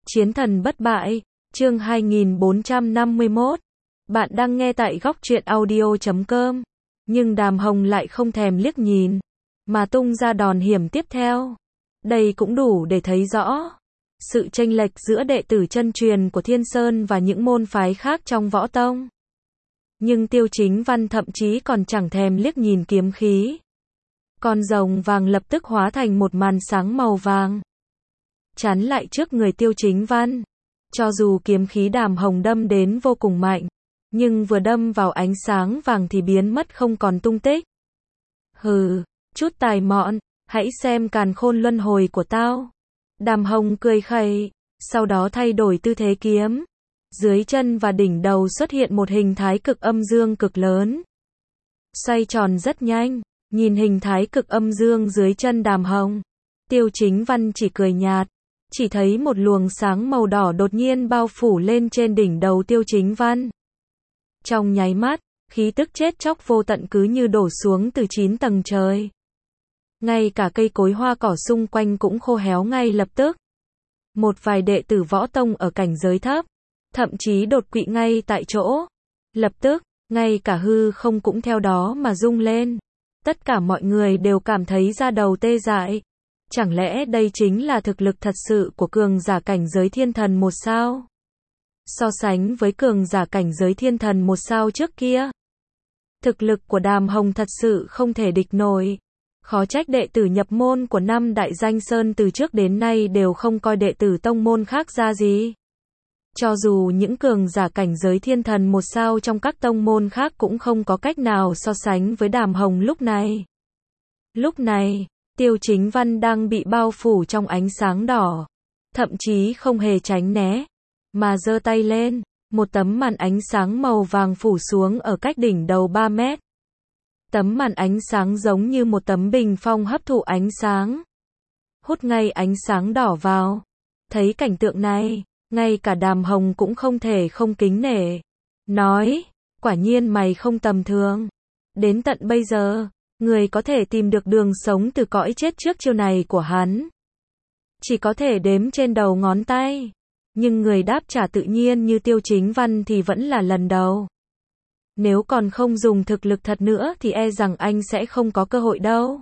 Chiến thần bất bại, chương 2451. Bạn đang nghe tại góc truyện audio.com. Nhưng Đàm Hồng lại không thèm liếc nhìn, mà tung ra đòn hiểm tiếp theo. Đây cũng đủ để thấy rõ sự chênh lệch giữa đệ tử chân truyền của Thiên Sơn và những môn phái khác trong võ tông. Nhưng Tiêu Chính Văn thậm chí còn chẳng thèm liếc nhìn kiếm khí. Con rồng vàng lập tức hóa thành một màn sáng màu vàng, chắn lại trước người Tiêu Chính Văn. Cho dù kiếm khí Đàm Hồng đâm đến vô cùng mạnh, nhưng vừa đâm vào ánh sáng vàng thì biến mất không còn tung tích. Hừ, chút tài mọn, hãy xem càn khôn luân hồi của tao. Đàm Hồng cười khẩy, sau đó thay đổi tư thế kiếm. Dưới chân và đỉnh đầu xuất hiện một hình thái cực âm dương cực lớn, xoay tròn rất nhanh. Nhìn hình thái cực âm dương dưới chân Đàm Hồng, Tiêu Chính Văn chỉ cười nhạt. Chỉ thấy một luồng sáng màu đỏ đột nhiên bao phủ lên trên đỉnh đầu Tiêu Chính Văn. Trong nháy mắt, khí tức chết chóc vô tận cứ như đổ xuống từ 9 tầng trời. Ngay cả cây cối hoa cỏ xung quanh cũng khô héo ngay lập tức. Một vài đệ tử võ tông ở cảnh giới thấp, thậm chí đột quỵ ngay tại chỗ. Lập tức, ngay cả hư không cũng theo đó mà rung lên. Tất cả mọi người đều cảm thấy da đầu tê dại. Chẳng lẽ đây chính là thực lực thật sự của cường giả cảnh giới thiên thần 1 sao? So sánh với cường giả cảnh giới thiên thần 1 sao trước kia, thực lực của Đàm Hồng thật sự không thể địch nổi. Khó trách đệ tử nhập môn của 5 đại danh sơn từ trước đến nay đều không coi đệ tử tông môn khác ra gì. Cho dù những cường giả cảnh giới thiên thần 1 sao trong các tông môn khác cũng không có cách nào so sánh với Đàm Hồng lúc này. Lúc này, Tiêu Chính Văn đang bị bao phủ trong ánh sáng đỏ, thậm chí không hề tránh né, mà giơ tay lên, một tấm màn ánh sáng màu vàng phủ xuống ở cách đỉnh đầu 3 mét. Tấm màn ánh sáng giống như một tấm bình phong hấp thụ ánh sáng, hút ngay ánh sáng đỏ vào. Thấy cảnh tượng này, ngay cả Đàm Hồng cũng không thể không kính nể. Nói, quả nhiên mày không tầm thường. Đến tận bây giờ, người có thể tìm được đường sống từ cõi chết trước chiêu này của hắn chỉ có thể đếm trên đầu ngón tay. Nhưng người đáp trả tự nhiên như Tiêu Chính Văn thì vẫn là lần đầu. Nếu còn không dùng thực lực thật nữa thì e rằng anh sẽ không có cơ hội đâu.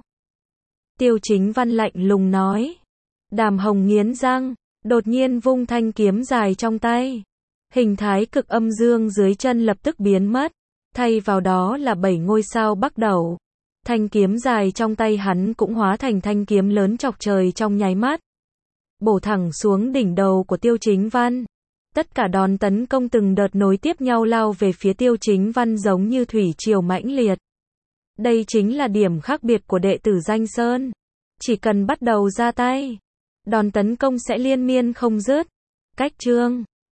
Tiêu Chính Văn lạnh lùng nói. Đàm Hồng nghiến răng, đột nhiên vung thanh kiếm dài trong tay. Hình thái cực âm dương dưới chân lập tức biến mất, thay vào đó là 7 ngôi sao bắc斗. Thanh kiếm dài trong tay hắn cũng hóa thành thanh kiếm lớn chọc trời trong nháy mắt, bổ thẳng xuống đỉnh đầu của Tiêu Chính Văn. Tất cả đòn tấn công từng đợt nối tiếp nhau lao về phía Tiêu Chính Văn giống như thủy triều mãnh liệt. Đây chính là điểm khác biệt của đệ tử danh sơn. Chỉ cần bắt đầu ra tay, đòn tấn công sẽ liên miên không dứt. Cách chương